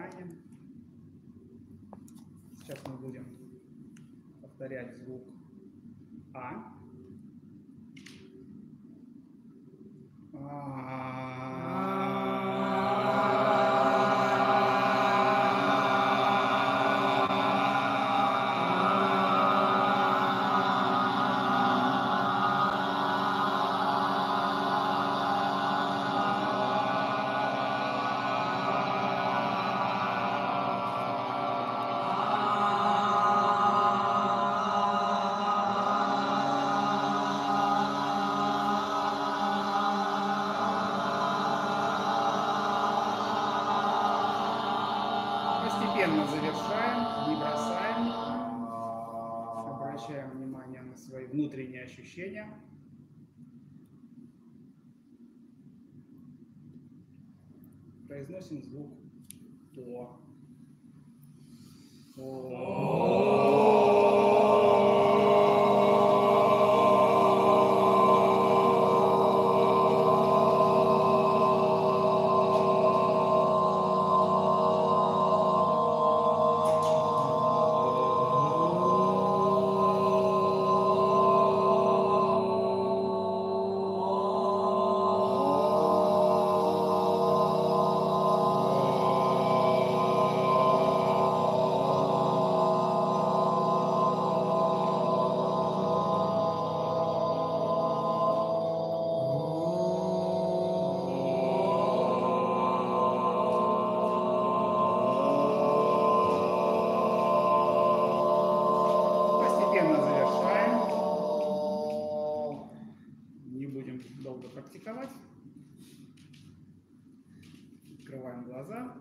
экране. Сейчас мы будем повторять звук А. Постепенно завершаем, не бросаем, обращаем внимание на свои внутренние ощущения. Произносим звук О. Практиковать. Открываем глаза.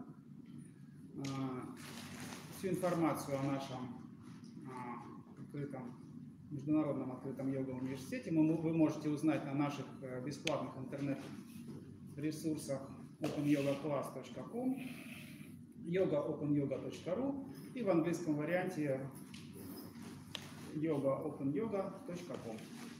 Всю информацию о нашем международном открытом йога-университете вы можете узнать на наших бесплатных интернет-ресурсах opanyogaclass.com, yogaopenyoga.ru и в английском варианте yogaopenyoga.com.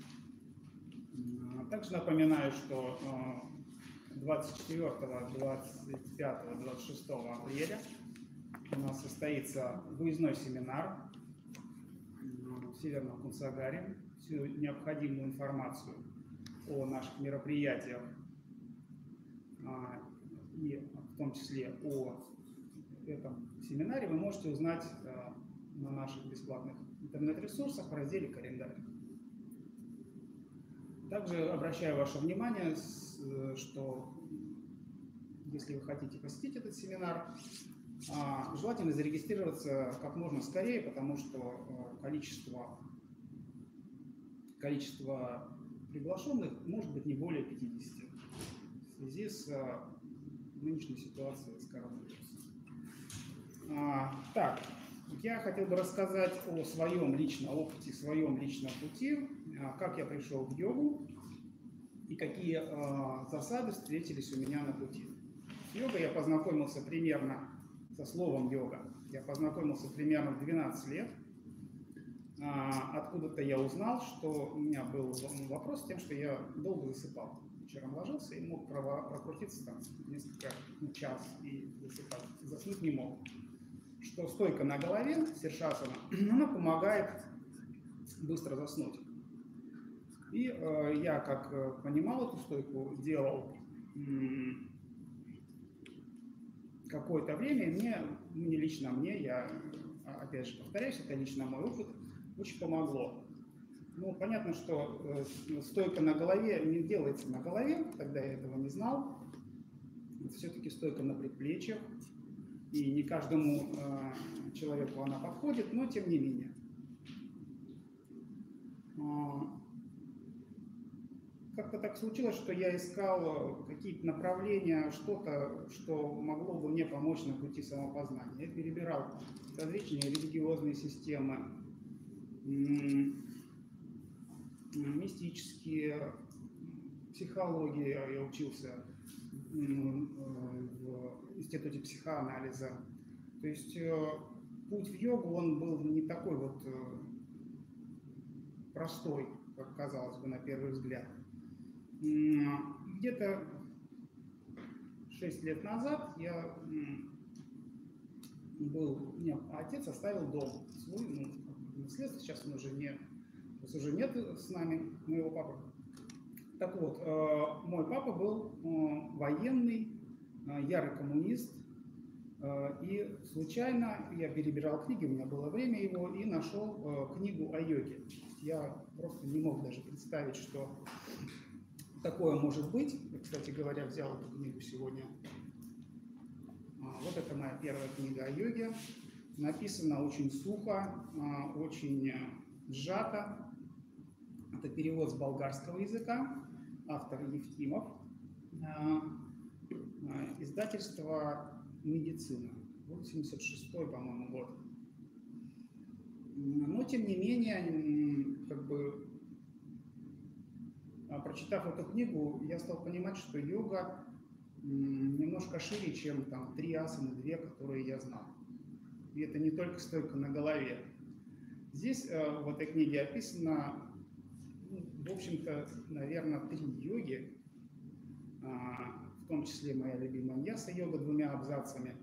Также напоминаю, что 24, 25, 26 апреля у нас состоится выездной семинар в Северном Кунсагаре. Всю необходимую информацию о наших мероприятиях и в том числе о этом семинаре вы можете узнать на наших бесплатных интернет-ресурсах в разделе «Календарь». Также обращаю ваше внимание, что если вы хотите посетить этот семинар, желательно зарегистрироваться как можно скорее, потому что количество приглашенных может быть не более 50 в связи с нынешней ситуацией с коронавирусом. Так, я хотел бы рассказать о своем личном опыте, своем личном пути, как я пришел в йогу и какие засады встретились у меня на пути. С йогой я познакомился примерно, со словом йога, я познакомился примерно в 12 лет. Откуда-то я узнал, что у меня был вопрос с тем, что я долго засыпал. Вечером ложился и мог прокрутиться там несколько час и засыпать. Заснуть не мог. Что стойка на голове, сиршасана, она помогает быстро заснуть. И я, как понимал эту стойку, делал какое-то время, не лично мне, я опять же повторяюсь, это лично мой опыт, очень помогло. Ну, понятно, что стойка на голове не делается на голове, тогда я этого не знал. Все-таки стойка на предплечьях. И не каждому человеку она подходит, но тем не менее. Как-то так случилось, что я искал какие-то направления, что-то, что могло бы мне помочь на пути самопознания. Я перебирал различные религиозные системы, мистические, психологии. Я учился в институте психоанализа. То есть путь в йогу, он был не такой вот простой, как казалось бы на первый взгляд. Где-то 6 лет назад я был, мне отец оставил дом свой, ну, наследство, сейчас он уже не, сейчас уже нет с нами, моего папы. Так вот, мой папа был военный, ярый коммунист, и случайно я перебирал книги, у меня было время его, и нашел книгу о йоге. Я просто не мог даже представить, что такое может быть. Я, кстати говоря, взял эту книгу сегодня. Вот это моя первая книга о йоге. Написано очень сухо, очень сжато. Это перевод с болгарского языка. Автор Евтимов. Издательство «Медицина». 86-й, по-моему, год. Но, тем не менее, как бы, прочитав эту книгу, я стал понимать, что йога немножко шире, чем там 3 асаны, 2, которые я знал. И это не только стойка на голове. Здесь в этой книге описано, в общем-то, наверное, 3 йоги, в том числе моя любимая ньяса-йога 2 абзацами.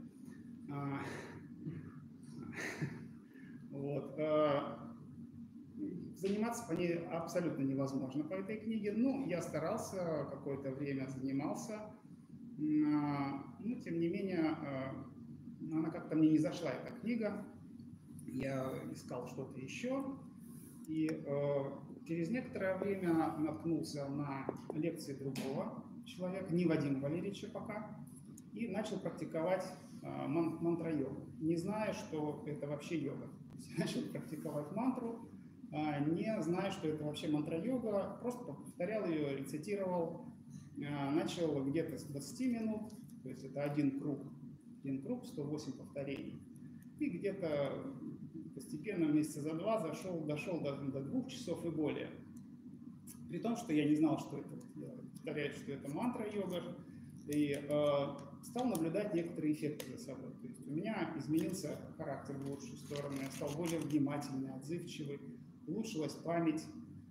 Вот. Заниматься по ней абсолютно невозможно по этой книге. Ну, я старался, какое-то время занимался, но, тем не менее, она как-то мне не зашла, эта книга. Я искал что-то еще, и через некоторое время наткнулся на лекции другого человека, не Вадима Валерьевича пока, и начал практиковать мантра-йогу, не зная, что это вообще йога. Начал практиковать мантру, не зная, что это вообще мантра-йога, просто повторял ее, рецитировал, начал где-то с 20 минут, то есть это один круг, 108 повторений, и где-то постепенно месяца за 2 дошел до 2 часов и более. При том, что я не знал, что это, повторяю, что это мантра-йога, и стал наблюдать некоторые эффекты за собой. То есть у меня изменился характер в лучшую сторону, я стал более внимательный, отзывчивый, улучшилась память,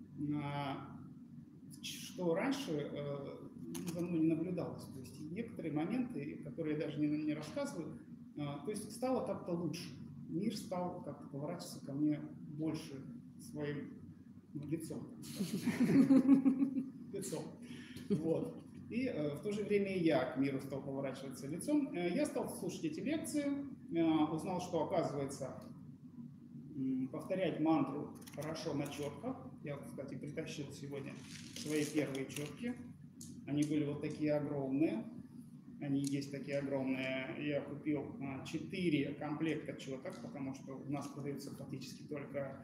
что раньше за мной не наблюдалось. То есть некоторые моменты, которые я даже не рассказываю, то есть стало как-то лучше. Мир стал как-то поворачиваться ко мне больше своим лицом. Вот. И в то же время и я к миру стал поворачиваться лицом. Я стал слушать эти лекции, узнал, что, оказывается, повторять мантру хорошо на четках. Я, кстати, притащил сегодня свои первые четки. Они были вот такие огромные. Они есть такие огромные. Я купил 4 комплекта четок, потому что у нас продаются практически только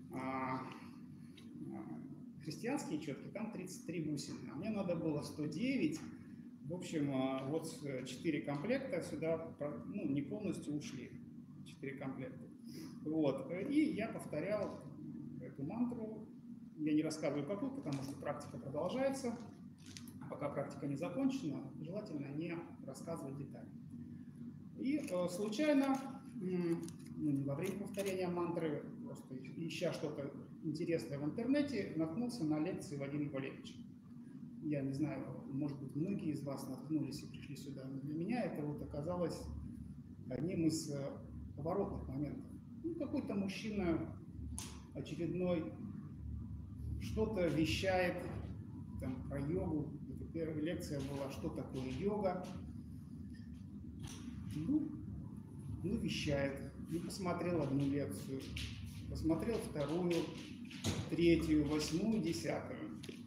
христианские четки, там 33 бусины, а мне надо было 109. В общем, вот 4 комплекта сюда, ну, не полностью ушли, 4 комплекта. Вот. И я повторял эту мантру. Я не рассказываю какую, потому что практика продолжается. Пока практика не закончена, желательно не рассказывать детали. И случайно, во время повторения мантры, просто ища что-то интересное в интернете, наткнулся на лекции Вадима Валерьевича. Я не знаю, может быть, многие из вас наткнулись и пришли сюда, но для меня это вот оказалось одним из поворотных моментов. Ну, какой-то мужчина очередной что-то вещает там, про йогу. Это первая лекция была, что такое йога. Ну, вещает. И посмотрел одну лекцию, посмотрел вторую, 3-ю, 8-ю, 10-ю.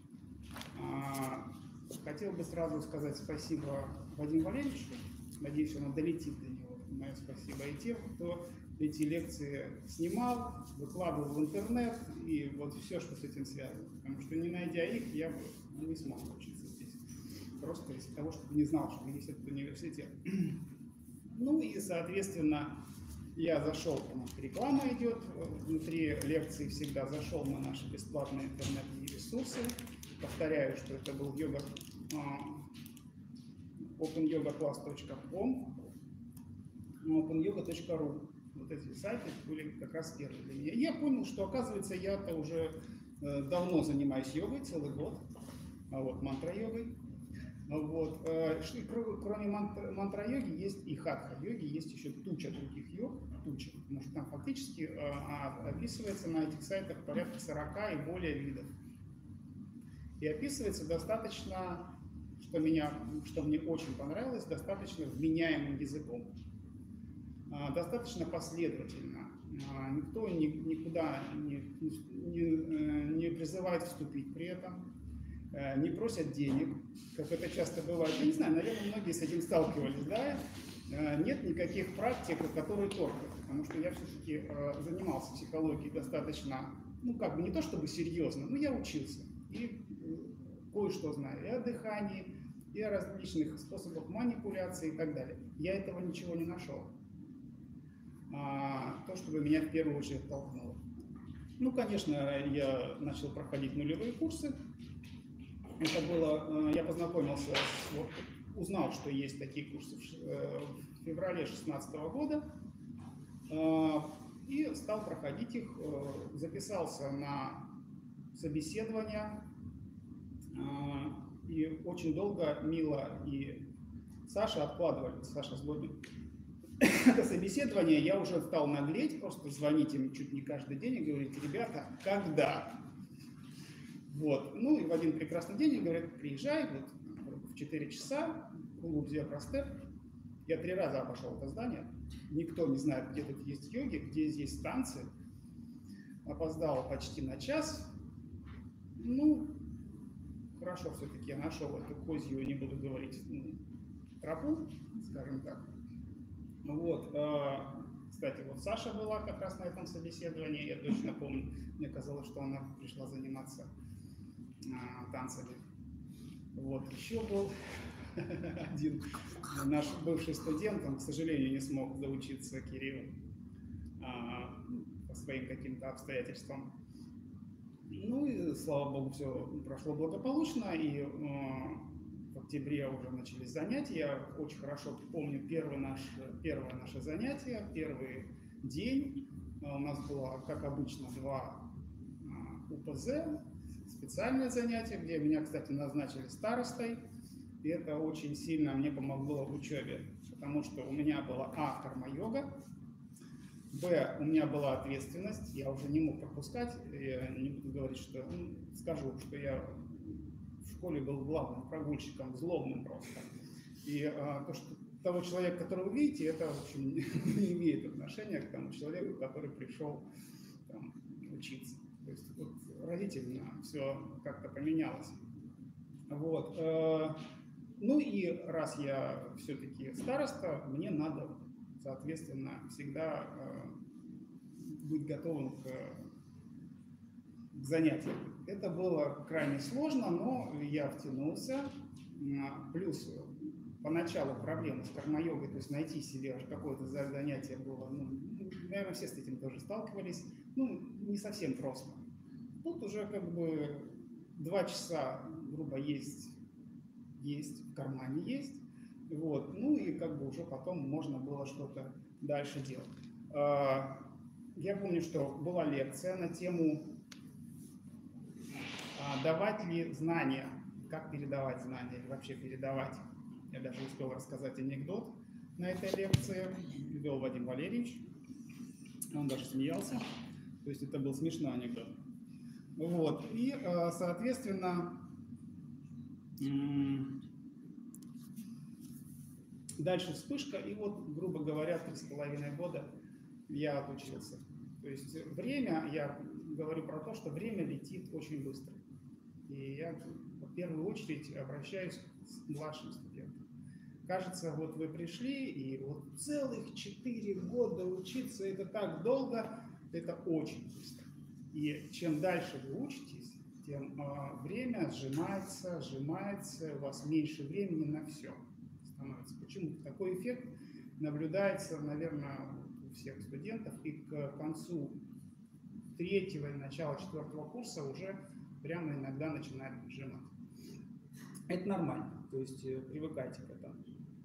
Хотел бы сразу сказать спасибо Вадиму Валерьевичу. Надеюсь, он долетит до него. Мое спасибо и тем, кто эти лекции снимал, выкладывал в интернет и вот все, что с этим связано. Потому что, не найдя их, я бы не смог учиться здесь. Просто из-за того, что не знал, что есть этот университет. Ну и, соответственно, я зашел, потому что реклама идет, внутри лекции всегда зашел на наши бесплатные интернет-ресурсы. Повторяю, что это был opanyogaclass.com, openyoga.ru. Вот эти сайты были как раз первые для меня. И я понял, что, оказывается, я-то уже давно занимаюсь йогой, целый год, а вот мантра-йогой. Вот. Кроме мантра-йоги есть и хатха-йоги, есть еще туча других йог, туча, потому что там фактически описывается на этих сайтах порядка 40 и более видов. И описывается достаточно, что мне очень понравилось, достаточно вменяемым языком, достаточно последовательно. Никто никуда не призывает вступить при этом, не просят денег, как это часто бывает. Я не знаю, наверное, многие с этим сталкивались, да? Нет никаких практик, которые торгают, потому что я все-таки занимался психологией достаточно, как бы не то чтобы серьезно, но я учился и кое-что знаю и о дыхании, и о различных способах манипуляции и так далее. Я этого ничего не нашел. То, чтобы меня в первую очередь толкнуло. Конечно, я начал проходить нулевые курсы. Это было, я познакомился, узнал, что есть такие курсы в феврале 2016 года и стал проходить их, записался на собеседование, и очень долго Мила и Саша откладывали, Саша Злобин, это собеседование. Я уже стал наглеть, просто звонить им чуть не каждый день и говорить: ребята, когда? Вот. И в один прекрасный день говорят: приезжай, вот, в 4 часа, клуб Zebra Step. Я 3 раза обошел это здание. Никто не знает, где тут есть йоги, где здесь танцы. Опоздал почти на час. Хорошо, все-таки я нашел эту козью, не буду говорить, тропу, скажем так. Вот. Кстати, вот Саша была как раз на этом собеседовании, я точно помню. Мне казалось, что она пришла заниматься танцами. Вот. Еще был один наш бывший студент, он, к сожалению, не смог доучиться, Кирилл, по своим каким-то обстоятельствам. И, слава богу, все прошло благополучно, и в октябре уже начались занятия. Я очень хорошо помню первое наше занятие, первый день. У нас было, как обычно, 2 УПЗ, специальное занятие, где меня, кстати, назначили старостой. И это очень сильно мне помогло в учебе, потому что у меня была карма-йога, у меня была ответственность, я уже не мог пропускать, я не буду говорить, что, скажу, что я в школе был главным прогульщиком, злобным просто. И то, что того человека, которого вы видите, это, в общем, не имеет отношения к тому человеку, который пришел там учиться. То есть вот разительно все как-то поменялось. Вот. И раз я все-таки староста, мне надо, соответственно, всегда быть готовым к занятиям. Это было крайне сложно, но я втянулся. Плюс поначалу проблема с карма-йогой, то есть найти себе какое-то занятие было, наверное, все с этим тоже сталкивались, не совсем просто. Тут уже как бы 2 часа, грубо, есть в кармане есть. Вот. И как бы уже потом можно было что-то дальше делать. Я помню, что была лекция на тему давать ли знания, как передавать знания, или вообще передавать. Я даже успел рассказать анекдот на этой лекции. Вел Вадим Валерьевич. Он даже смеялся. То есть это был смешной анекдот. Вот. И, соответственно, дальше вспышка, и вот, грубо говоря, 3,5 года я отучился. То есть время, я говорю про то, что время летит очень быстро. И я в первую очередь обращаюсь к младшим студентам. Кажется, вот вы пришли, и вот целых 4 года учиться, это так долго, это очень быстро. И чем дальше вы учитесь, тем время сжимается, у вас меньше времени на все становится. Почему? Такой эффект наблюдается, наверное, у всех студентов, и к концу 3-го и начала 4-го курса уже прямо иногда начинает сжимать. Это нормально, то есть привыкайте к этому.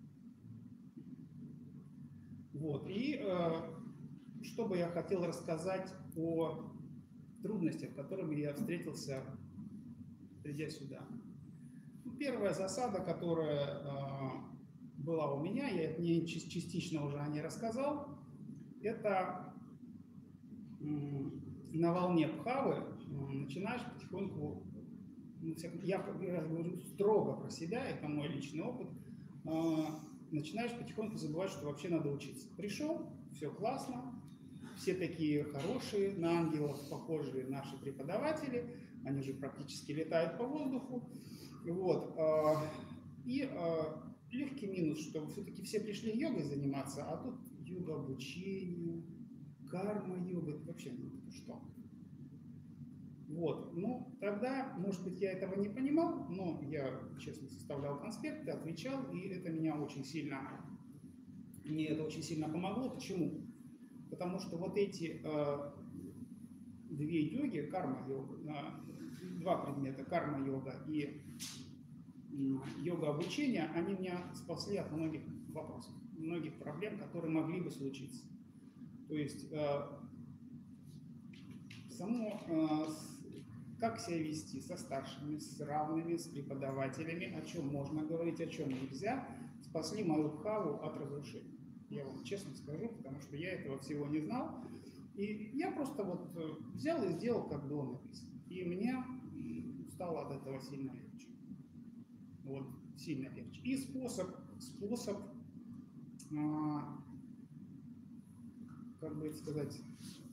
Вот, и что бы я хотел рассказать о трудностях, с которыми я встретился, придя сюда. Первая засада, которая была у меня, я не частично уже о ней рассказал, это на волне Бхавы начинаешь потихоньку, я говорю строго про себя, это мой личный опыт, начинаешь потихоньку забывать, что вообще надо учиться. Пришел, все классно, все такие хорошие, на ангелов похожие наши преподаватели, они же практически летают по воздуху. Вот. И легкий минус, что все-таки все пришли йогой заниматься, а тут йога обучение, карма-йога, это вообще ну что. Вот. Ну, тогда, может быть, я этого не понимал, но я честно составлял конспекты, отвечал, и это мне очень сильно помогло. Почему? Потому что вот эти две йоги, карма-йога, два предмета, карма-йога и йога обучения, они меня спасли от многих вопросов, многих проблем, которые могли бы случиться. То есть как себя вести со старшими, с равными, с преподавателями, о чем можно говорить, о чем нельзя, спасли мою Бхаву от разрушения. Я вам честно скажу, потому что я этого всего не знал. И я просто вот взял и сделал, как было написано. И мне стало от этого сильно легче. Вот, сильно легче. И способ, как бы сказать,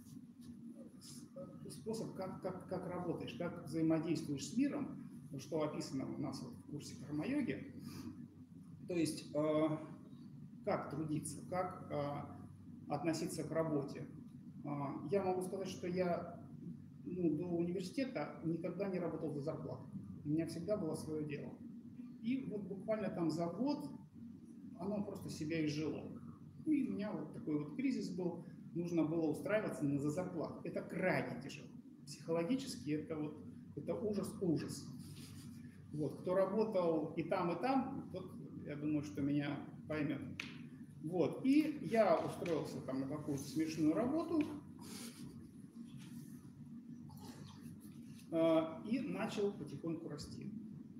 способ, как работаешь, как взаимодействуешь с миром, что описано у нас вот в курсе карма-йоги. То есть, как трудиться, как относиться к работе. Я могу сказать, что я до университета никогда не работал за зарплату. У меня всегда было свое дело. И вот буквально там за год оно просто себя изжило. И у меня вот такой вот кризис был. Нужно было устраиваться за зарплату. Это крайне тяжело. Психологически это ужас. Вот. Кто работал и там, тот, я думаю, что меня поймет. Вот. И я устроился там на какую-то смешную работу и начал потихоньку расти.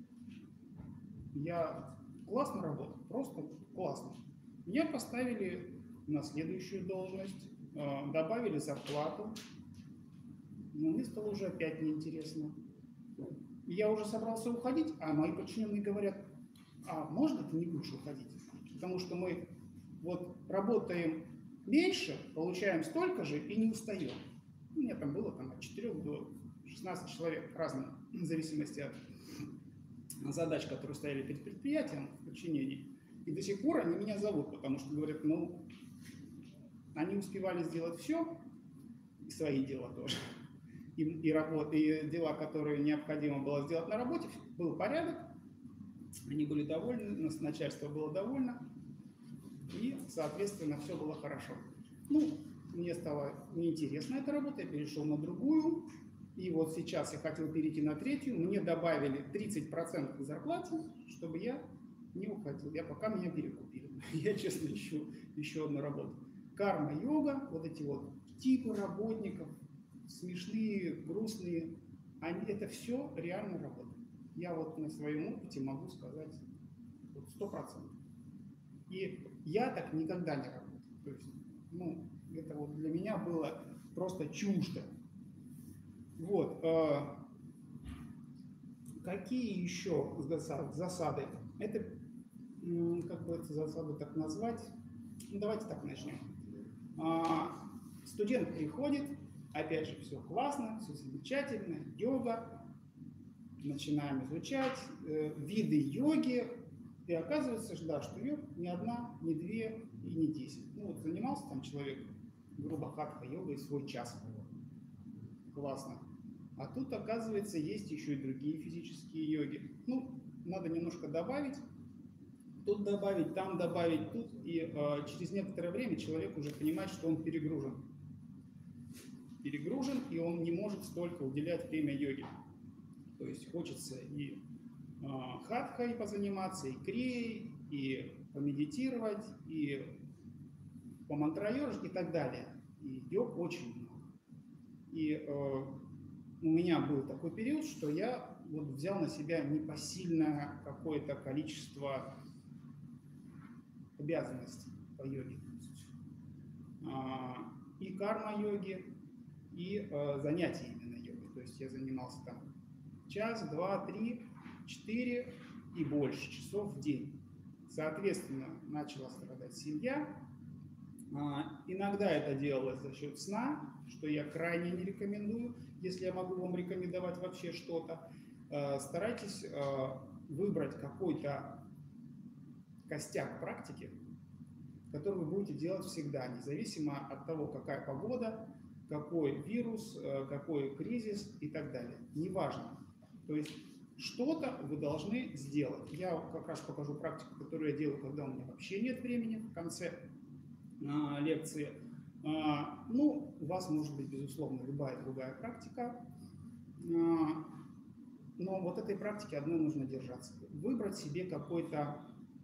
Я классно работал, просто классно. Меня поставили на следующую должность, добавили зарплату, но мне стало уже опять неинтересно. Я уже собрался уходить, а мои подчиненные говорят: а можно ты не будешь уходить? Потому что мы вот работаем меньше, получаем столько же и не устаем. У меня там было от 4 до 16 человек разные, в зависимости от задач, которые стояли перед предприятием в подчинении. И до сих пор они меня зовут, потому что говорят, они успевали сделать все, и свои дела тоже, и дела, которые необходимо было сделать на работе, был порядок, они были довольны, начальство было довольно, и, соответственно, все было хорошо. Мне стало неинтересна эта работа, я перешел на другую, и вот сейчас я хотел перейти на третью, мне добавили 30% к зарплате, чтобы я не уходил, пока меня перекупили. Я, честно, ищу еще одну работу. Карма-йога, вот эти вот типы работников, смешные, грустные, это все реально работает. Я вот на своем опыте могу сказать 100%. И я так никогда не работал. То есть, это вот для меня было просто чуждо. Вот. Какие еще засады? Это, как бы эту засаду так назвать? Давайте так начнем. Студент приходит, опять же, все классно, все замечательно, йога, начинаем изучать виды йоги, и оказывается, что йог не одна, не две и не 10. Занимался там человек, грубо хатха-йогой, свой час. Классно. А тут, оказывается, есть еще и другие физические йоги. Надо немножко добавить. Тут добавить, там добавить, тут. И через некоторое время человек уже понимает, что он перегружен. И он не может столько уделять время йоге. То есть хочется и хатхой позаниматься, и крией, и помедитировать, и помантра-йожить и так далее. И йог очень много. И у меня был такой период, что я вот взял на себя непосильное какое-то количество обязанностей по йоге. И карма-йоги, и занятия именно йогой. То есть я занимался там час, 2, 3, 4 и больше часов в день. Соответственно, начала страдать семья. Иногда это делалось за счет сна, что я крайне не рекомендую. Если я могу вам рекомендовать вообще что-то, старайтесь выбрать какой-то костяк практики, который вы будете делать всегда, независимо от того, какая погода, какой вирус, какой кризис и так далее. Неважно. То есть что-то вы должны сделать. Я как раз покажу практику, которую я делаю, когда у меня вообще нет времени в конце лекции. Ну, у вас может быть, безусловно, любая другая практика. Но вот этой практики одной нужно держаться. Выбрать себе какую-то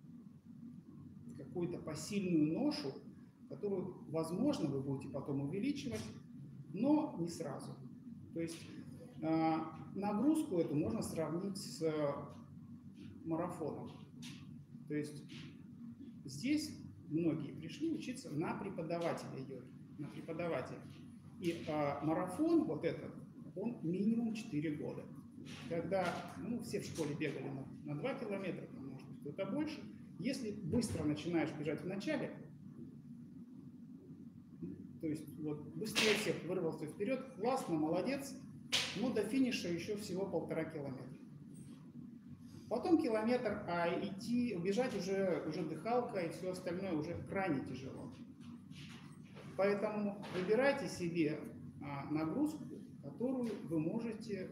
посильную ношу, которую, возможно, вы будете потом увеличивать, но не сразу. То есть нагрузку эту можно сравнить с марафоном. То есть здесь многие пришли учиться на преподавателя йоги, на преподавателя. И марафон вот этот, он минимум 4 года. Когда все в школе бегали на 2 километра, может быть, кто-то больше. Если быстро начинаешь бежать в начале, то есть вот быстрее всех вырвался вперед, классно, молодец, но до финиша еще всего 1,5 километра. Потом километр, а идти, убежать уже дыхалка и все остальное уже крайне тяжело. Поэтому выбирайте себе нагрузку, которую вы можете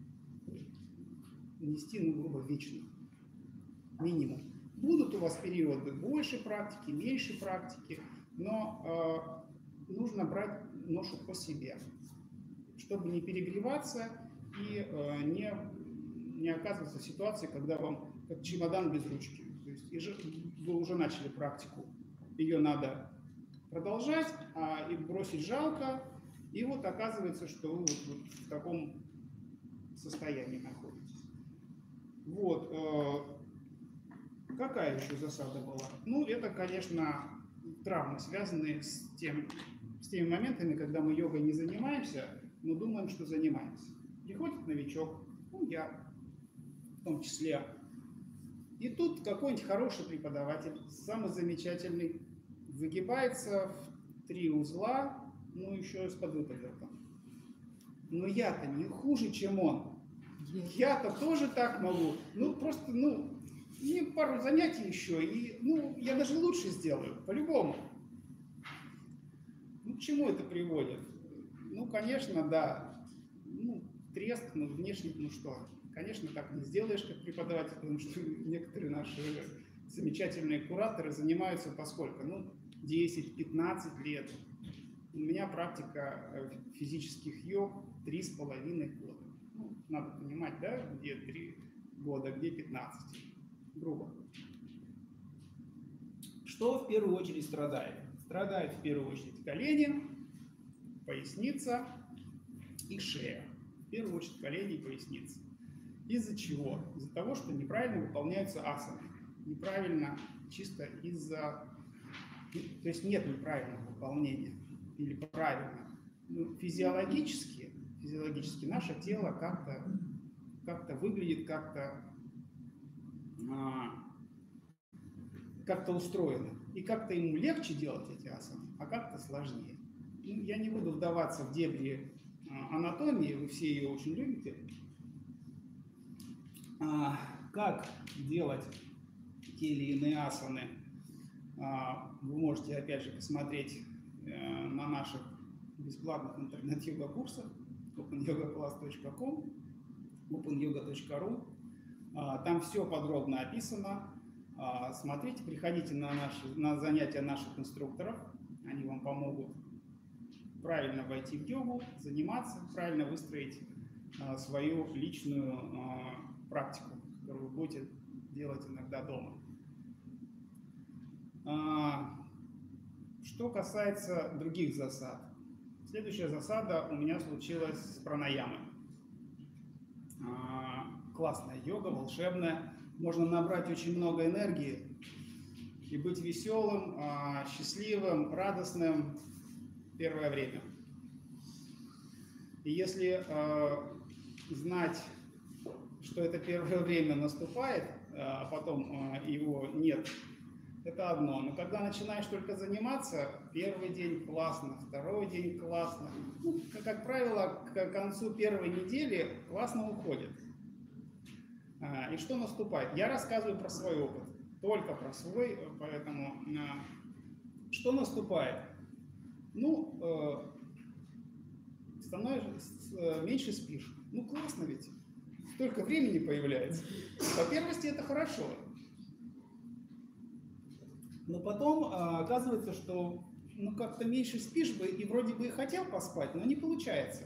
нести, грубо, вечно. Минимум. Будут у вас периоды больше практики, меньше практики, но нужно брать ношу по себе, чтобы не перегреваться и не оказываться в ситуации, когда вам как чемодан без ручки. То есть вы уже начали практику, ее надо продолжать, и бросить жалко, и вот оказывается, что вы вот в таком состоянии находитесь. Вот. Какая еще засада была? Ну, это, конечно, травмы, связанные с теми моментами, когда мы йогой не занимаемся, но думаем, что занимаемся. Приходит новичок, я в том числе, и тут какой-нибудь хороший преподаватель, самый замечательный, выгибается в 3 узла, еще и с подвыпадом. Но я-то не хуже, чем он. Я-то тоже так могу. И пару занятий еще, и я даже лучше сделаю, по-любому. К чему это приводит? Конечно, да. Треск, внешне, что? Конечно, так не сделаешь, как преподаватель, потому что некоторые наши замечательные кураторы занимаются поскольку? 10-15 лет. У меня практика физических йог 3,5 года. Надо понимать, да, где 3 года, где 15. Грубо. Что в первую очередь страдает? Страдает в первую очередь колени, поясница и шея. В первую очередь колени и поясница. Из-за чего? Из-за того, что неправильно выполняются асаны. Неправильно, чисто из-за... То есть нет неправильного выполнения. Или правильно. Физиологически наше тело как-то выглядит, как-то устроено. И как-то ему легче делать эти асаны, а как-то сложнее. Я не буду вдаваться в дебри анатомии, вы все ее очень любите. Как делать те или иные асаны, вы можете опять же посмотреть на наших бесплатных интернет-йога-курсах opanyogaclass.com, openyoga.ru. Там все подробно описано. Смотрите, приходите на занятия наших инструкторов. Они вам помогут правильно войти в йогу, заниматься, правильно выстроить свою личную практику, которую вы будете делать иногда дома. Что касается других засад. Следующая засада у меня случилась с пранаямой. классная йога, волшебная. Можно набрать очень много энергии и быть веселым, счастливым, радостным первое время. И если знать, что это первое время наступает, а потом его нет, это одно. Но когда начинаешь только заниматься, первый день классно, второй день классно. Ну, как правило, к концу первой недели классно уходит. И что наступает? Я рассказываю про свой опыт, только про свой, поэтому что наступает? Ну, становишься, меньше спишь. Ну, классно ведь. Столько времени появляется. По первости это хорошо. Но потом оказывается, что ну, как-то меньше спишь бы, и вроде бы и хотел поспать, но не получается.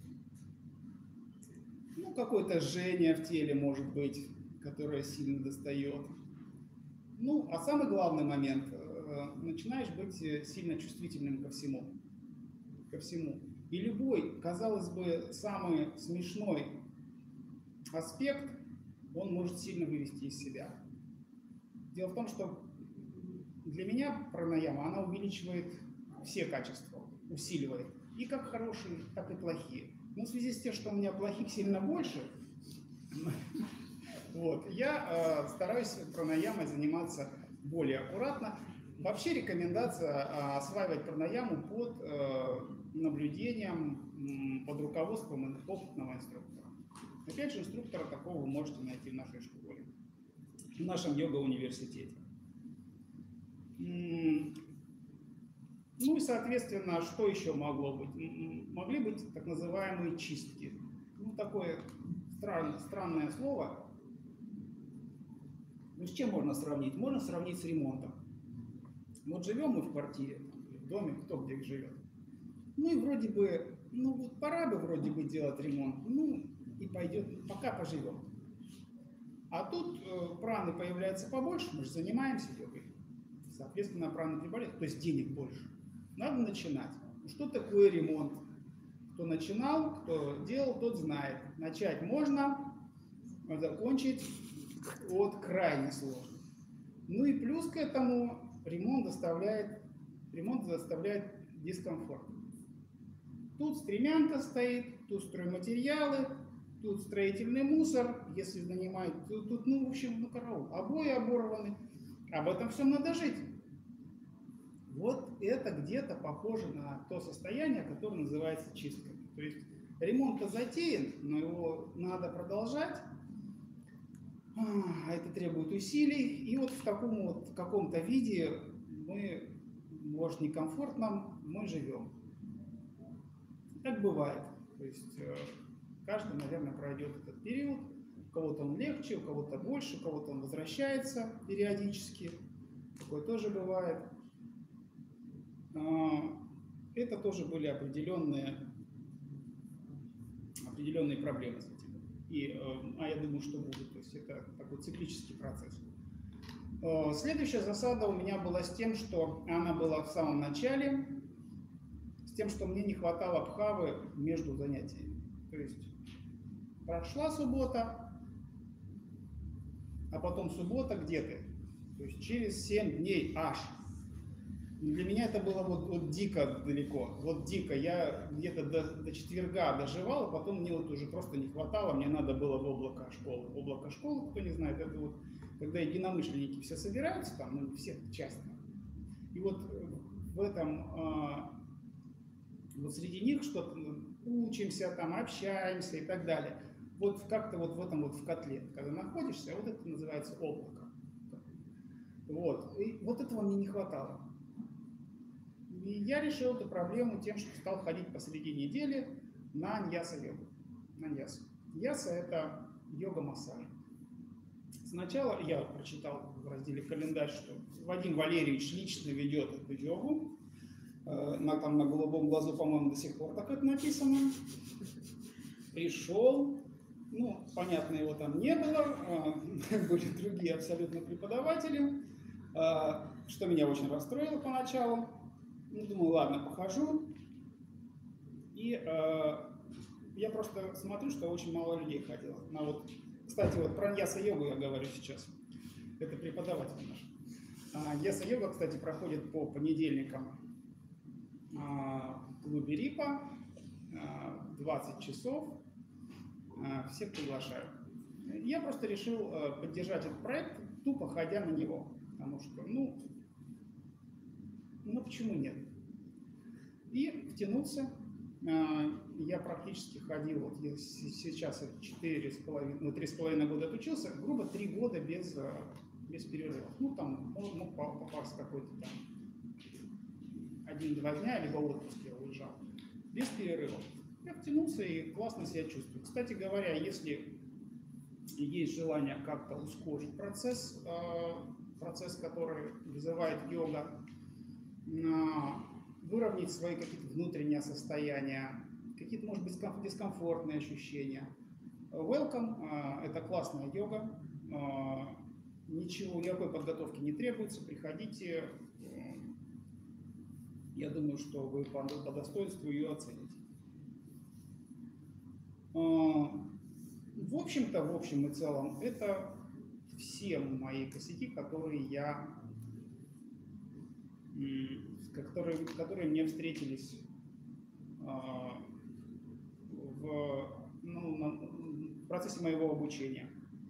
Ну, какое-то жжение в теле может быть, которое сильно достает. Ну, а самый главный момент, начинаешь быть сильно чувствительным ко всему. Ко всему. И любой, казалось бы, самый смешной аспект, он может сильно вывести из себя. Дело в том, что для меня пранаяма, она увеличивает все качества, усиливает. И как хорошие, так и плохие. Но в связи с тем, что у меня плохих сильно больше, вот, я стараюсь пранаямой заниматься более аккуратно. Вообще рекомендация осваивать пранаяму под наблюдением, под руководством опытного инструктора. Опять же, инструктора такого вы можете найти в нашей школе, в нашем йога-университете. Ну и, соответственно, что еще могло быть? Могли быть так называемые чистки. Ну, такое странное слово. Ну, с чем можно сравнить? Можно сравнить с ремонтом. Вот живем мы в квартире, в доме, кто где живет. Ну и вроде бы, ну вот пора бы вроде бы делать ремонт, ну и пойдет, пока поживем. А тут праны появляется побольше, мы же занимаемся йогой. Соответственно, праны прибавляют, то есть денег больше. Надо начинать. Что такое ремонт? Кто начинал, кто делал, тот знает. Начать можно, а закончить вот крайне сложно. Ну и плюс к этому ремонт заставляет дискомфорт. Тут стремянка стоит, тут стройматериалы, тут строительный мусор, если нанимают, тут ну, в общем, ну, караул. Обои оборваны. Об этом всем надо жить. Вот это где-то похоже на то состояние, которое называется чисткой. То есть ремонт-то затеян, но его надо продолжать, а это требует усилий. И вот в таком вот каком-то виде мы, может, некомфортно, мы живем. Так бывает. То есть каждый, наверное, пройдет этот период. У кого-то он легче, у кого-то больше, у кого-то он возвращается периодически. Такое тоже бывает. Это тоже были определенные проблемы с этим. Я думаю, что будут. То есть это такой циклический процесс. Следующая засада у меня была с тем, что она была в самом начале, с тем, что мне не хватало бхавы между занятиями. То есть прошла суббота, а потом суббота где ты? То есть через 7 дней аж. Для меня это было вот дико далеко, вот дико. Я где-то до четверга доживал, а потом мне вот уже просто не хватало, мне надо было в облако школы. Облако школы, кто не знает, это вот когда единомышленники все собираются, там, ну, все часто. И вот в этом, вот среди них что-то учимся, там, общаемся и так далее. Вот как-то вот в этом вот в котле, когда находишься, вот это называется облако. Вот. И вот этого мне не хватало. И я решил эту проблему тем, что стал ходить посреди недели на ньяса-йогу. На ньясу. Ньяса – это йога-массаж. Сначала я прочитал в разделе «Календарь», что Вадим Валерьевич лично ведет эту йогу. Там на голубом глазу, по-моему, до сих пор так это написано. Пришел, ну, понятно, его там не было, были другие абсолютно преподаватели, что меня очень расстроило поначалу. Ну, думаю, ладно, похожу. И я просто смотрю, что очень мало людей ходило. На вот Кстати, вот про Ньяса-йогу я говорю сейчас. Это преподаватель наш. Ньяса-йога, кстати, проходит по понедельникам в клубе РИПа, 20 часов. Всех приглашаю. Я просто решил поддержать этот проект, тупо ходя на него. Потому что, ну почему нет? И втянуться. Я практически ходил, вот я сейчас 3,5 года отучился, грубо 3 года без перерывов. Ну, там мог попасть какой-то там 1-2 дня, либо отпуск я уезжал. Без перерывов. Я втянулся и классно себя чувствую. Кстати говоря, если есть желание как-то ускорить процесс, который вызывает йога, выровнять свои какие-то внутренние состояния, какие-то, может быть, дискомфортные ощущения. Welcome, это классная йога, никакой подготовки не требуется, приходите, я думаю, что вы по достоинству ее оцените. В общем-то, в общем и целом, это все мои косяки, которые мне встретились в процессе моего обучения.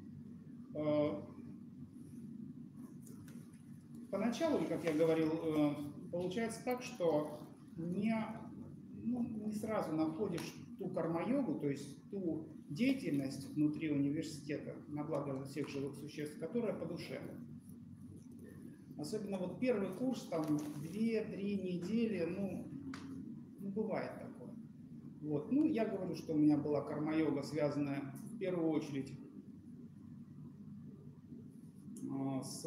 Поначалу, как я говорил, получается так, что не сразу находишь ту карма-йогу, то есть ту деятельность внутри университета на благо всех живых существ, которая по душе. Особенно вот первый курс, там 2-3 недели, бывает такое. Вот. Я говорю, что у меня была карма-йога, связанная в первую очередь с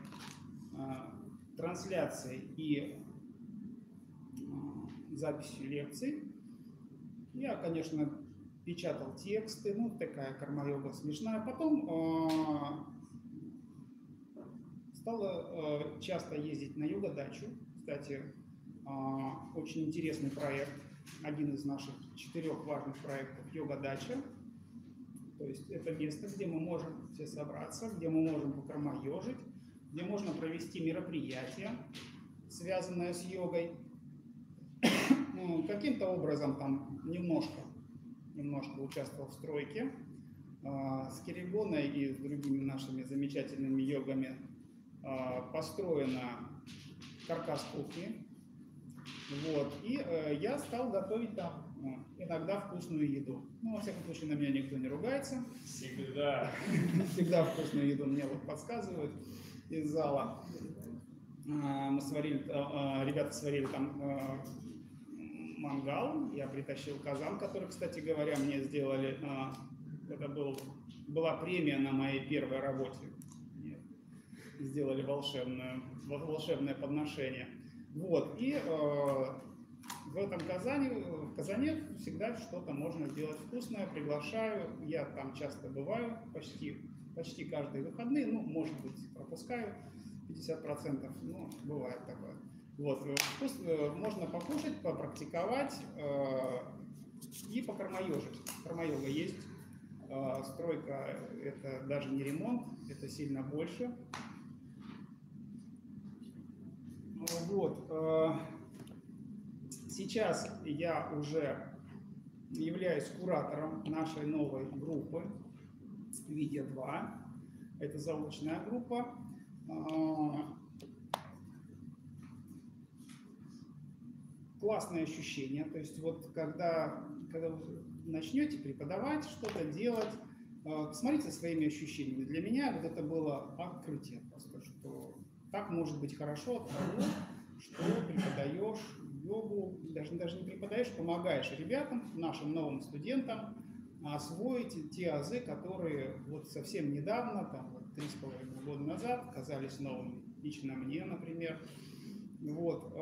трансляцией и записью лекций. Я, конечно, печатал тексты, такая карма-йога смешная. Потом стала часто ездить на йога-дачу. Кстати, очень интересный проект, один из наших 4 важных проектов — йога-дача. То есть это место, где мы можем все собраться, где мы можем покарма-йожить, где можно провести мероприятие, связанное с йогой. Каким-то образом там немножко участвовал в стройке. С Киригоной и с другими нашими замечательными йогами построена каркас кухни. Вот. И я стал готовить там иногда вкусную еду. Во всяком случае, на меня никто не ругается. Всегда вкусную еду мне подсказывают из зала. Ребята сварили там мангал. Я притащил казан, который, кстати говоря, мне сделали. Это была премия на моей первой работе. Сделали волшебное подношение. Вот. И в этом казане всегда что-то можно сделать вкусное. Приглашаю. Я там часто бываю, почти каждые выходные. Может быть, пропускаю 50%, бывает такое. Вот. Можно покушать, попрактиковать и покарма-йожить. Карма-йога есть. Стройка — это даже не ремонт, это сильно больше. Вот. Сейчас я уже являюсь куратором нашей новой группы Видя 2. Это заочная группа. Классное ощущение. То есть вот когда вы начнете преподавать, что-то делать, посмотрите своими ощущениями. Для меня вот это было открытие просто, что так может быть хорошо от того, что преподаешь йогу, даже не преподаешь, помогаешь ребятам, нашим новым студентам освоить те азы, которые вот совсем недавно, 3,5 года назад, казались новыми. Лично мне, например. Вот.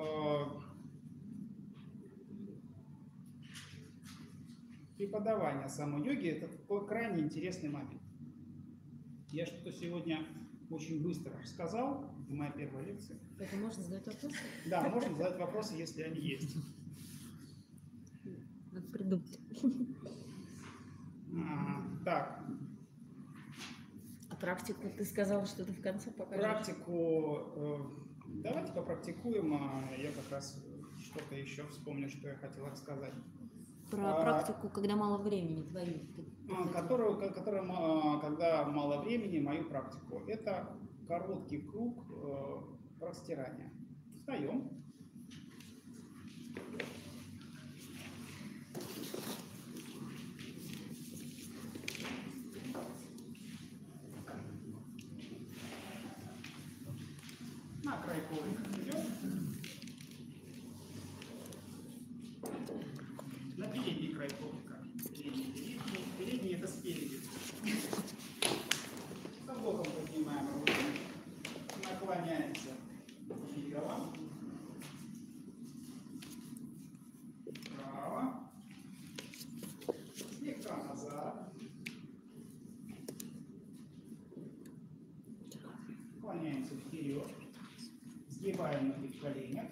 Преподавание самой йоги — это такой крайне интересный момент. Я что-то сегодня очень быстро рассказал, это моя первая лекция. Это можно задать вопросы? Да, можно задать вопросы, если они есть. Надо придумать. Так. практику ты сказал, что ты в конце покажешь. Практику давайте попрактикуем, а я как раз что-то еще вспомню, что я хотел рассказать. Про практику, когда мало времени твою. Когда мало времени, мою практику. Это короткий круг растирания. Встаем. На край коврика идем. На передний край коврика. Передний это спереди. С боком поднимаем руки. Наклоняемся влево. Вправо. Слегка назад. Наклоняемся вперед. Сгибаем ноги в коленях.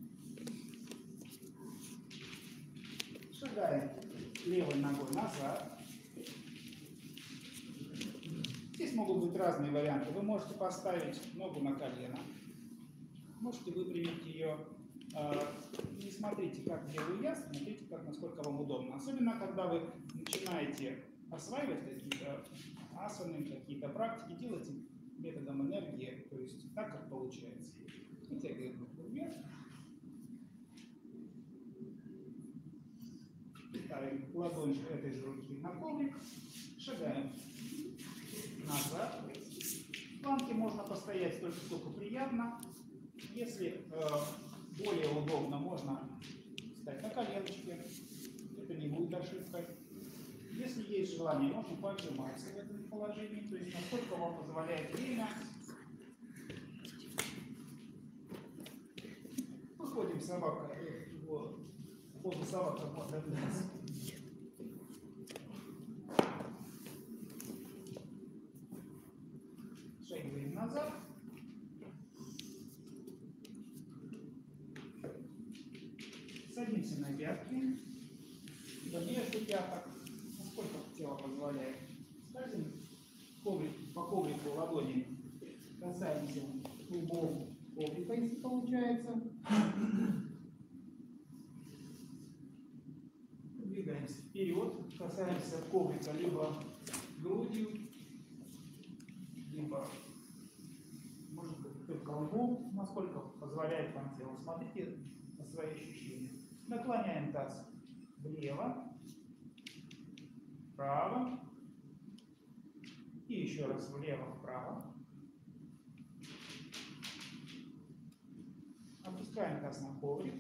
Шагаем левой ногой назад. Здесь могут быть разные варианты. Вы можете поставить ногу на колено. Можете выпрямить ее. Не смотрите, как делаю я, смотрите, насколько вам удобно. Особенно, когда вы начинаете осваивать какие-то асаны, какие-то практики, делайте методом энергии, то есть так, как получается. Вытягиваем руку вверх. Ставим ладонь этой же руки на коврик. Шагаем назад. В планке можно постоять столько, сколько приятно. Если более удобно, можно встать на коленочки. Это не будет ошибкой. Если есть желание, можно поджиматься в этом положении. То есть насколько вам позволяет время. Выходим собака в позу собака под глаз. Шагаем назад. Садимся на пятки. Между пяток, насколько тело позволяет. Скользим по коврику ладони. Касаемся лбом коврика, если получается. Двигаемся вперед. Касаемся коврика либо грудью, либо, может быть, только лбом, насколько позволяет вам тело. Смотрите на свои ощущения. Наклоняем таз влево, вправо и еще раз влево-вправо. Опускаем таз на коврик.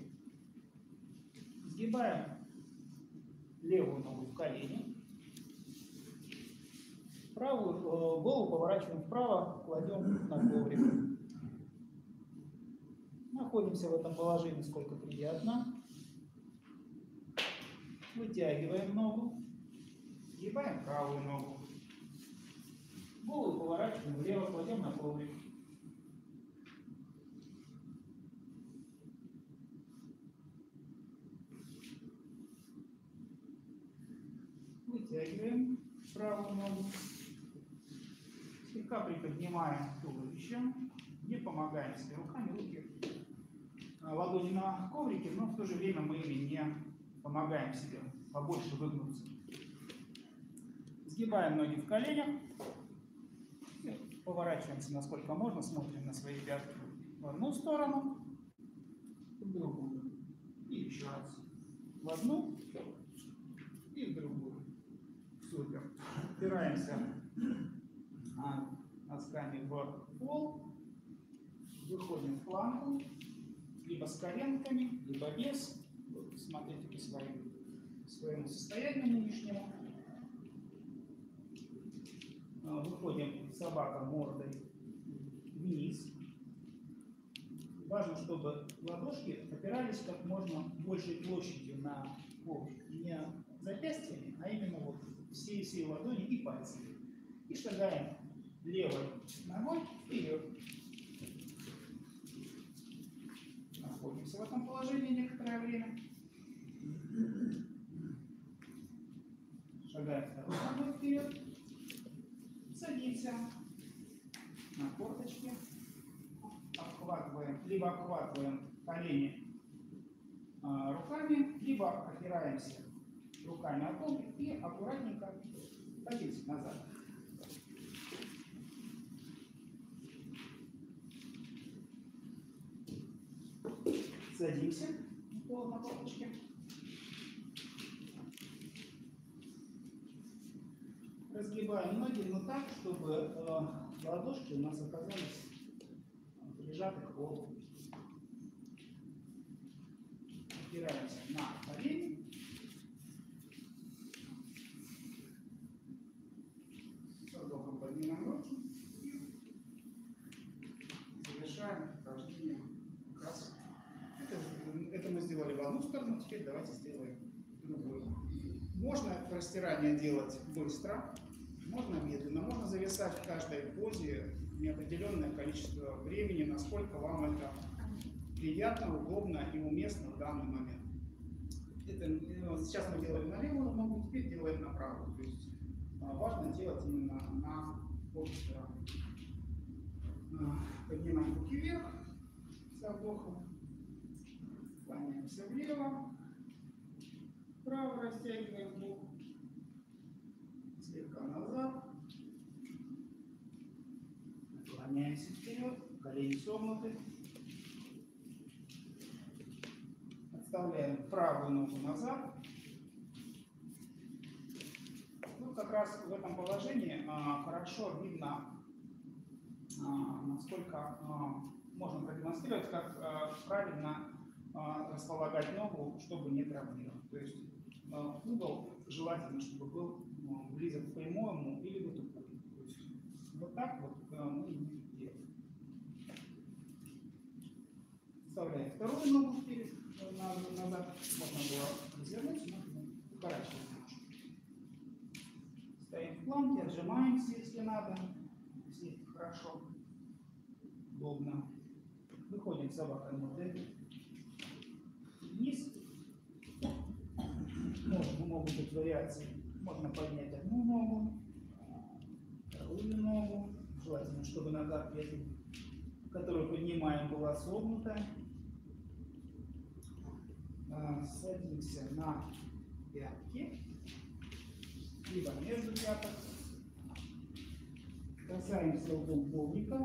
Сгибаем левую ногу в колени. Правую голову поворачиваем вправо, кладем на коврик. Находимся в этом положении, сколько приятно. Вытягиваем ногу. Сгибаем правую ногу. Голову поворачиваем влево, кладем на коврик. Вытягиваем правую ногу. Слегка приподнимаем туловищем. Не помогаем себе руками. Руки, ладони на коврике, но в то же время мы ими не помогаем себе побольше выгнуться. Сгибаем ноги в коленях. Поворачиваемся насколько можно. Смотрим на свои пятки в одну сторону, в другую. И еще раз. В одну и в другую. Супер. Упираемся носками в пол. Выходим в планку. Либо с коленками, либо без. Смотрите по своему состоянию нынешнему. Выходим собака мордой вниз. Важно, чтобы ладошки опирались как можно большей площадью на коврик. Не запястьями, а именно вот всей ладони и пальцами. И шагаем левой ногой вперед. Находимся в этом положении некоторое время. Шагаем второй ногой вперед. Садимся. на корточке, обхватываем, либо обхватываем колени руками, либо опираемся руками о пол и аккуратненько садимся назад. Садимся на корточке. Разгибаем ноги, но так, чтобы ладошки у нас оказались прижаты к полу. Опираемся на колени. С вдохом поднимаем руки. Завершаем упражнение. Это мы сделали в одну сторону, теперь давайте сделаем другую. Можно растирание делать быстро, можно медленно, можно зависать в каждой позе неопределенное количество времени, насколько вам это приятно, удобно и уместно в данный момент. Сейчас мы делаем на левую ногу, теперь делаем на правую. То есть важно делать именно на обе стороны. Поднимаем руки вверх со вдохом, склоняемся влево, вправо растягиваем руку, слегка назад, наклоняемся вперед, колени согнуты. Отставляем правую ногу назад. Ну, как раз в этом положении хорошо видно, насколько можно продемонстрировать, как правильно располагать ногу, чтобы не травмировать. То есть угол желательно, чтобы был близок к прямому или к тупому. То есть вот так вот мы и делаем. Вставляем вторую ногу вперед, назад. Можно было развернуть, но укорачиваем немножко. Стоим в планке, отжимаемся, если надо, если хорошо, удобно. Выходим собака мордой вниз. Могут быть вариации. Можно поднять одну ногу, вторую ногу. Желательно, чтобы нога, которую поднимаем, была согнутая. Садимся на пятки, либо между пяток. Касаемся лбом коврика.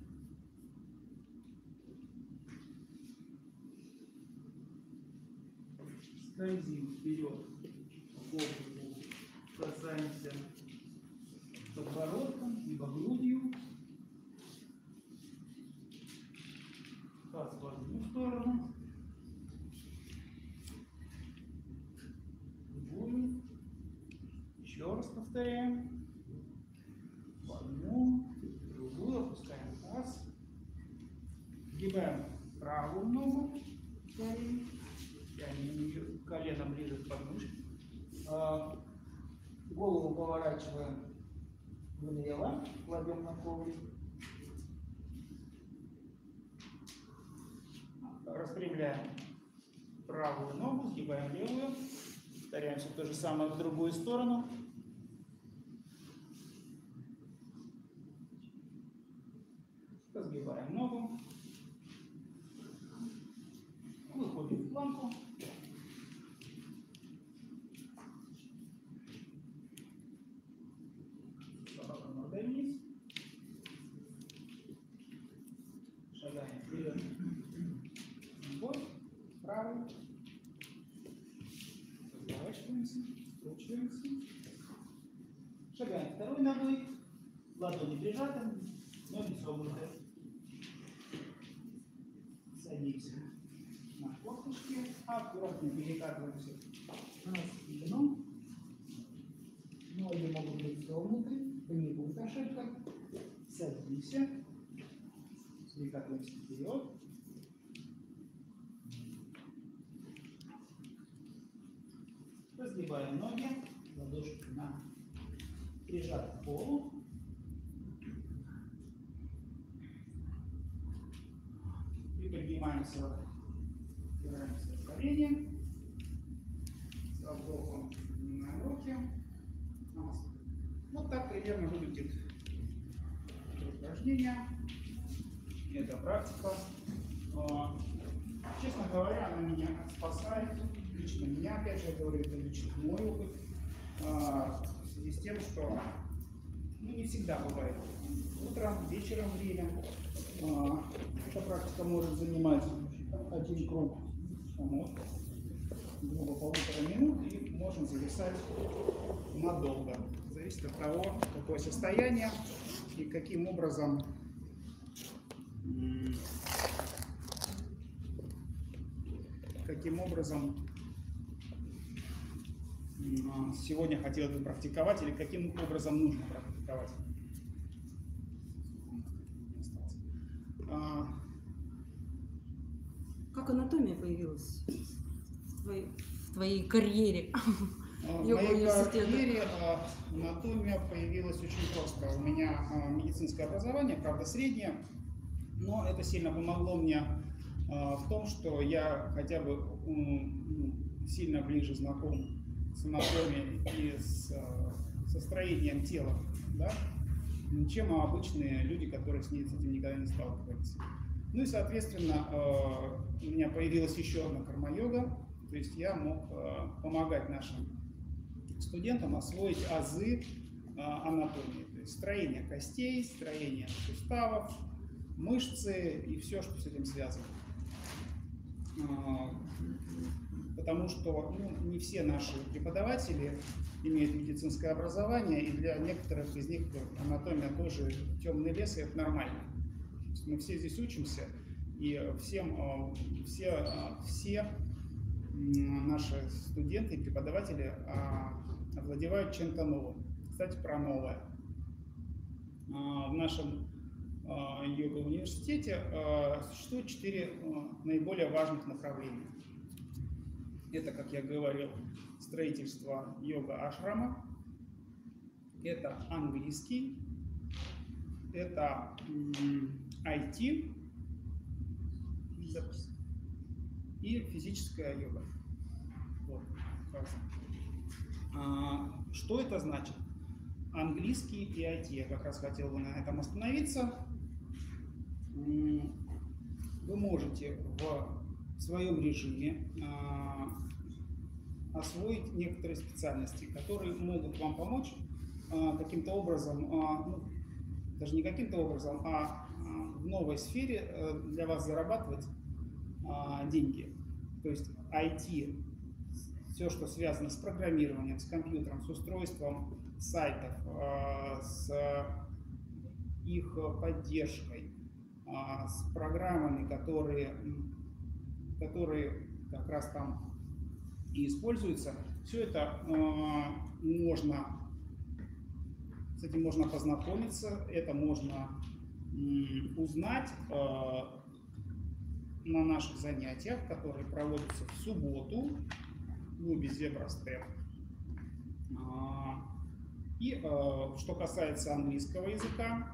Скользим вперед по коврику, касаемся подбородком, либо грудью. Таз в одну сторону, другую. Еще раз повторяем. В одну, другую, опускаем таз. Сгибаем правую ногу, коленом ближе к подмышке. Голову поворачиваем влево, кладем на коврик. Распрямляем правую ногу, сгибаем левую. Повторяемся то же самое в другую сторону. Разгибаем ногу. Выходим в планку. Вниз. Шагаем вперед. Вот, правый. Разворачиваемся, скручиваемся. Шагаем второй ногой. Ладони прижаты, ноги согнуты. Садимся на корточки. Аккуратно перекатываемся на спину. Ноги могут быть согнуты. Не будет ошибка. Садимся. Перекатываемся вперед. Разгибаем ноги. Ладошки прижаты к полу. И поднимаемся. Опираемся в колени. Со вдохом поднимаем руки. Вот так примерно выглядит это упражнение. упражнения, это практика. Честно говоря, она меня спасает, лично меня, опять же, я говорю, это лично мой опыт, в связи с тем, что не всегда бывает утром, вечером время. Эта практика может занимать один круг около 1,5 минут, и можно зависать надолго. Зависит от того, какое состояние и каким образом сегодня хотелось бы практиковать или каким образом нужно практиковать. Как анатомия появилась в твоей карьере? В моей карьере анатомия появилась очень просто. У меня медицинское образование, правда среднее, но это сильно помогло мне в том, что я хотя бы сильно ближе знаком с анатомией и со строением тела, да, чем обычные люди, которые с этим никогда не сталкивались. Ну и, соответственно, у меня появилась еще одна карма-йога, то есть я мог помогать нашим студентам освоить азы анатомии, то есть строение костей, строение суставов, мышцы и все, что с этим связано. Потому что не все наши преподаватели имеют медицинское образование, и для некоторых из них анатомия тоже темный лес, и это нормально. Мы все здесь учимся, и все наши студенты и преподаватели овладевают чем-то новым. Кстати, про новое. В нашем йога-университете существует 4 наиболее важных направления. Это, как я говорил, строительство йога-ашрама, это английский, это IT и физическая йога. Вот. Что это значит? Английский и IT. Я как раз хотел бы на этом остановиться. Вы можете в своем режиме освоить некоторые специальности, которые могут вам помочь каким-то образом, даже не каким-то образом, а в новой сфере для вас зарабатывать деньги. То есть IT, все, что связано с программированием, с компьютером, с устройством сайтов, с их поддержкой, с программами, которые как раз там и используются. Все это с этим можно познакомиться, это можно узнать на наших занятиях, которые проводятся в субботу в клубе Zebra Step. И что касается английского языка,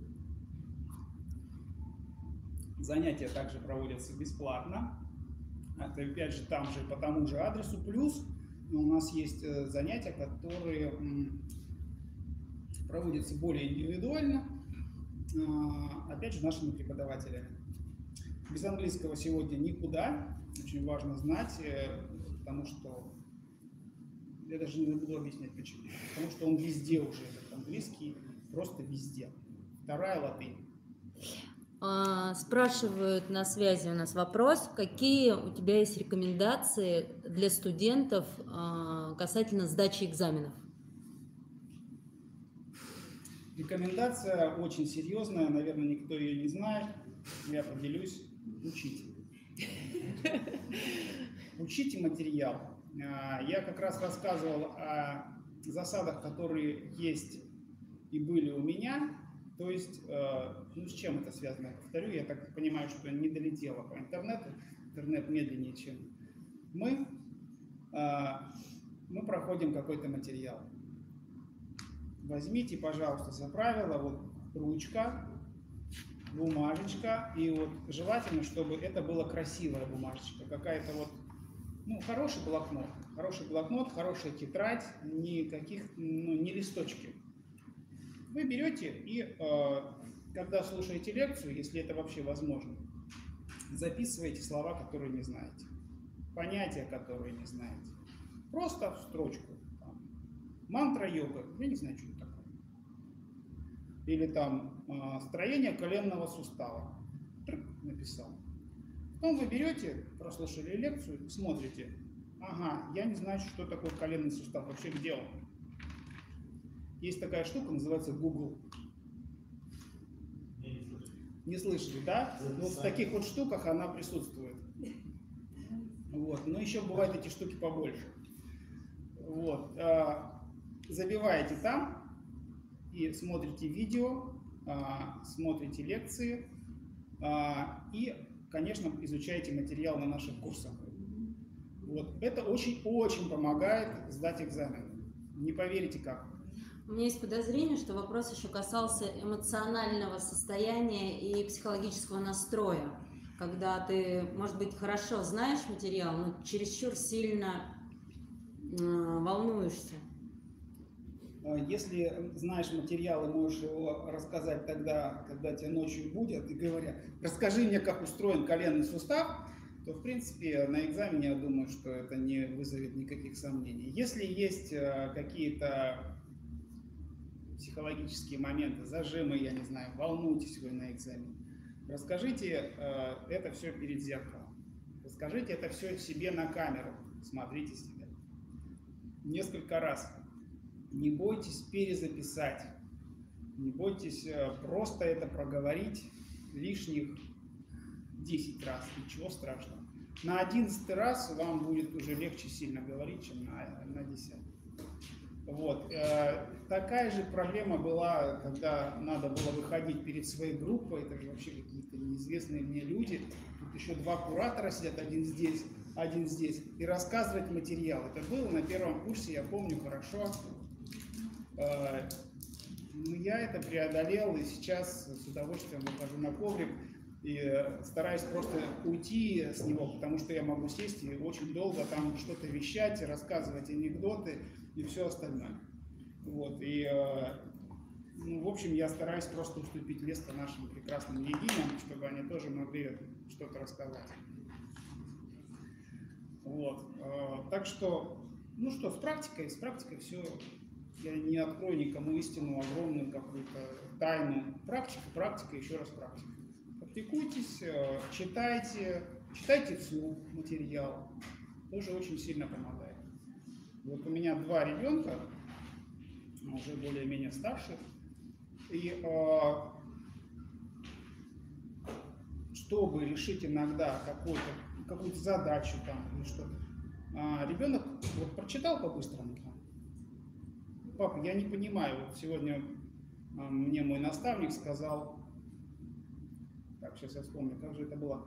занятия также проводятся бесплатно. Это опять же там же по тому же адресу. Плюс у нас есть занятия, которые проводятся более индивидуально, опять же нашими преподавателями. Без английского сегодня никуда. Очень важно знать, потому что я даже не буду объяснять почему. Потому что он везде уже, этот английский, просто везде. Вторая латынь. Спрашивают на связи у нас вопрос, какие у тебя есть рекомендации для студентов касательно сдачи экзаменов? Рекомендация очень серьезная, наверное, никто ее не знает. Я поделюсь. Учите. Учите материал. Я как раз рассказывал о засадах, которые есть и были у меня. То есть, с чем это связано? Я повторю, я так понимаю, что не долетело по интернету. Интернет медленнее, чем мы. Мы проходим какой-то материал. Возьмите, пожалуйста, за правило, вот ручка, бумажечка, и вот желательно, чтобы это была красивая бумажечка, какая-то вот, хороший блокнот, хорошая тетрадь, никаких, не листочки. Вы берете и когда слушаете лекцию, если это вообще возможно, записывайте слова, которые не знаете, понятия, которые не знаете. Просто в строчку. Там, мантра йога, я не знаю, что это такое. Или там строение коленного сустава. Написал. Потом вы берете, прослушали лекцию, смотрите. Ага, я не знаю, что такое коленный сустав, вообще где он. Есть такая штука, называется Google. Не слышали, да? Вот в таких вот штуках она присутствует. Вот. Но еще бывают эти штуки побольше. Вот. Забиваете там и смотрите видео, смотрите лекции и, конечно, изучаете материал на наших курсах. Вот. Это очень-очень помогает сдать экзамен. Не поверите как. У меня есть подозрение, что вопрос еще касался эмоционального состояния и психологического настроя, когда ты, может быть, хорошо знаешь материал, но чересчур сильно волнуешься. Если знаешь материал и можешь его рассказать тогда, когда тебя ночью будят и говорят, расскажи мне, как устроен коленный сустав, то, в принципе, на экзамене я думаю, что это не вызовет никаких сомнений. Если есть какие-то психологические моменты, зажимы, я не знаю, волнуетесь вы на экзамене, расскажите это все перед зеркалом. Расскажите это все себе на камеру. Смотрите себя. Несколько раз. Не бойтесь перезаписать. Не бойтесь просто это проговорить лишних 10 раз. Ничего страшного. На 11 раз вам будет уже легче сильно говорить, чем на 10. Вот. Такая же проблема была, когда надо было выходить перед своей группой. Это же вообще какие-то неизвестные мне люди. Тут еще два куратора сидят, один здесь, и рассказывать материал. Это было на первом курсе, я помню хорошо. Но я это преодолел, и сейчас с удовольствием выхожу на коврик и стараюсь просто уйти с него, потому что я могу сесть и очень долго там что-то вещать, рассказывать анекдоты и все остальное. Вот. И, в общем, я стараюсь просто уступить место нашим прекрасным егиням, чтобы они тоже могли что-то рассказать. Вот. Так что, с практикой все, я не открою никому истину, огромную какую-то тайну. Практика, еще раз практика. Практикуйтесь, читайте вслух материал. Тоже очень сильно помогает. Вот у меня 2 ребенка, уже более-менее старших, и чтобы решить иногда какую-то задачу там или что-то, ребенок вот прочитал по-быстрому. Папа, я не понимаю, вот сегодня мне мой наставник сказал, так, сейчас я вспомню, как же это было.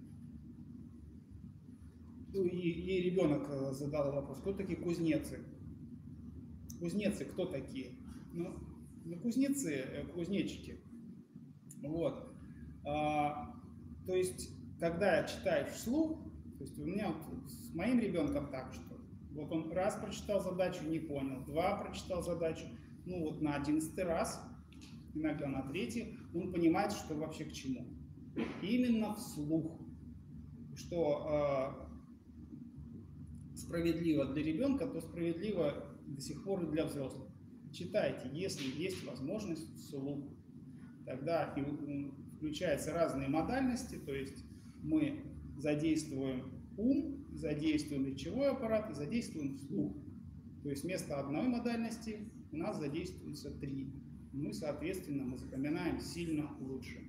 И ребенок задал вопрос, кто такие кузнецы? Кузнецы кто такие? Кузнецы, кузнечики. Вот. То есть, когда я читаю вслух, то есть у меня вот с моим ребенком так, что вот он раз прочитал задачу, не понял, 2 прочитал задачу, на 11 раз, иногда на 3, он понимает, что вообще к чему. Именно вслух. Что справедливо для ребенка, то справедливо до сих пор и для взрослых. Читайте, если есть возможность, вслух. Тогда и включаются разные модальности, то есть мы задействуем ум, задействуем речевой аппарат и задействуем слух. То есть вместо одной модальности у нас задействуется 3. Соответственно, мы запоминаем сильно лучше.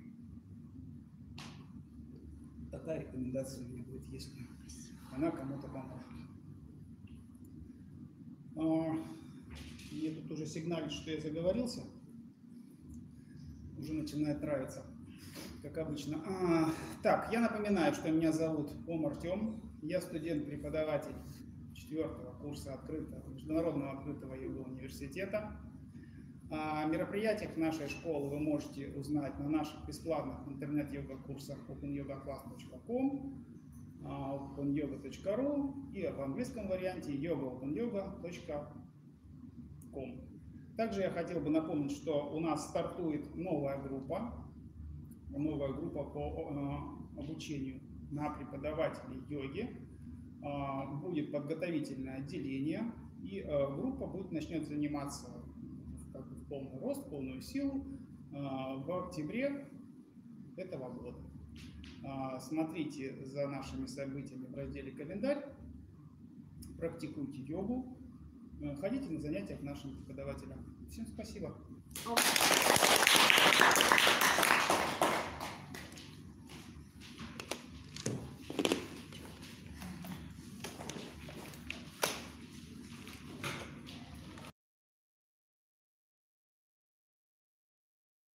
Такая рекомендация у меня будет, если она кому-то поможет. Мне тут уже сигналит, что я заговорился. Уже начинает нравиться, как обычно. Так, я напоминаю, что меня зовут Артем. Я студент-преподаватель 4-го курса Международного открытого йога-университета. О мероприятиях нашей школы вы можете узнать на наших бесплатных интернет-йога-курсах opanyogaclass.com, openyoga.ru и в английском варианте yogaopenyoga.com. Также я хотел бы напомнить, что у нас стартует новая группа по обучению на преподавателей йоги. Будет подготовительное отделение, и группа начнет заниматься в полный рост, в полную силу в октябре этого года. Смотрите за нашими событиями в разделе «Календарь», практикуйте йогу, ходите на занятия к нашим преподавателям. Всем спасибо.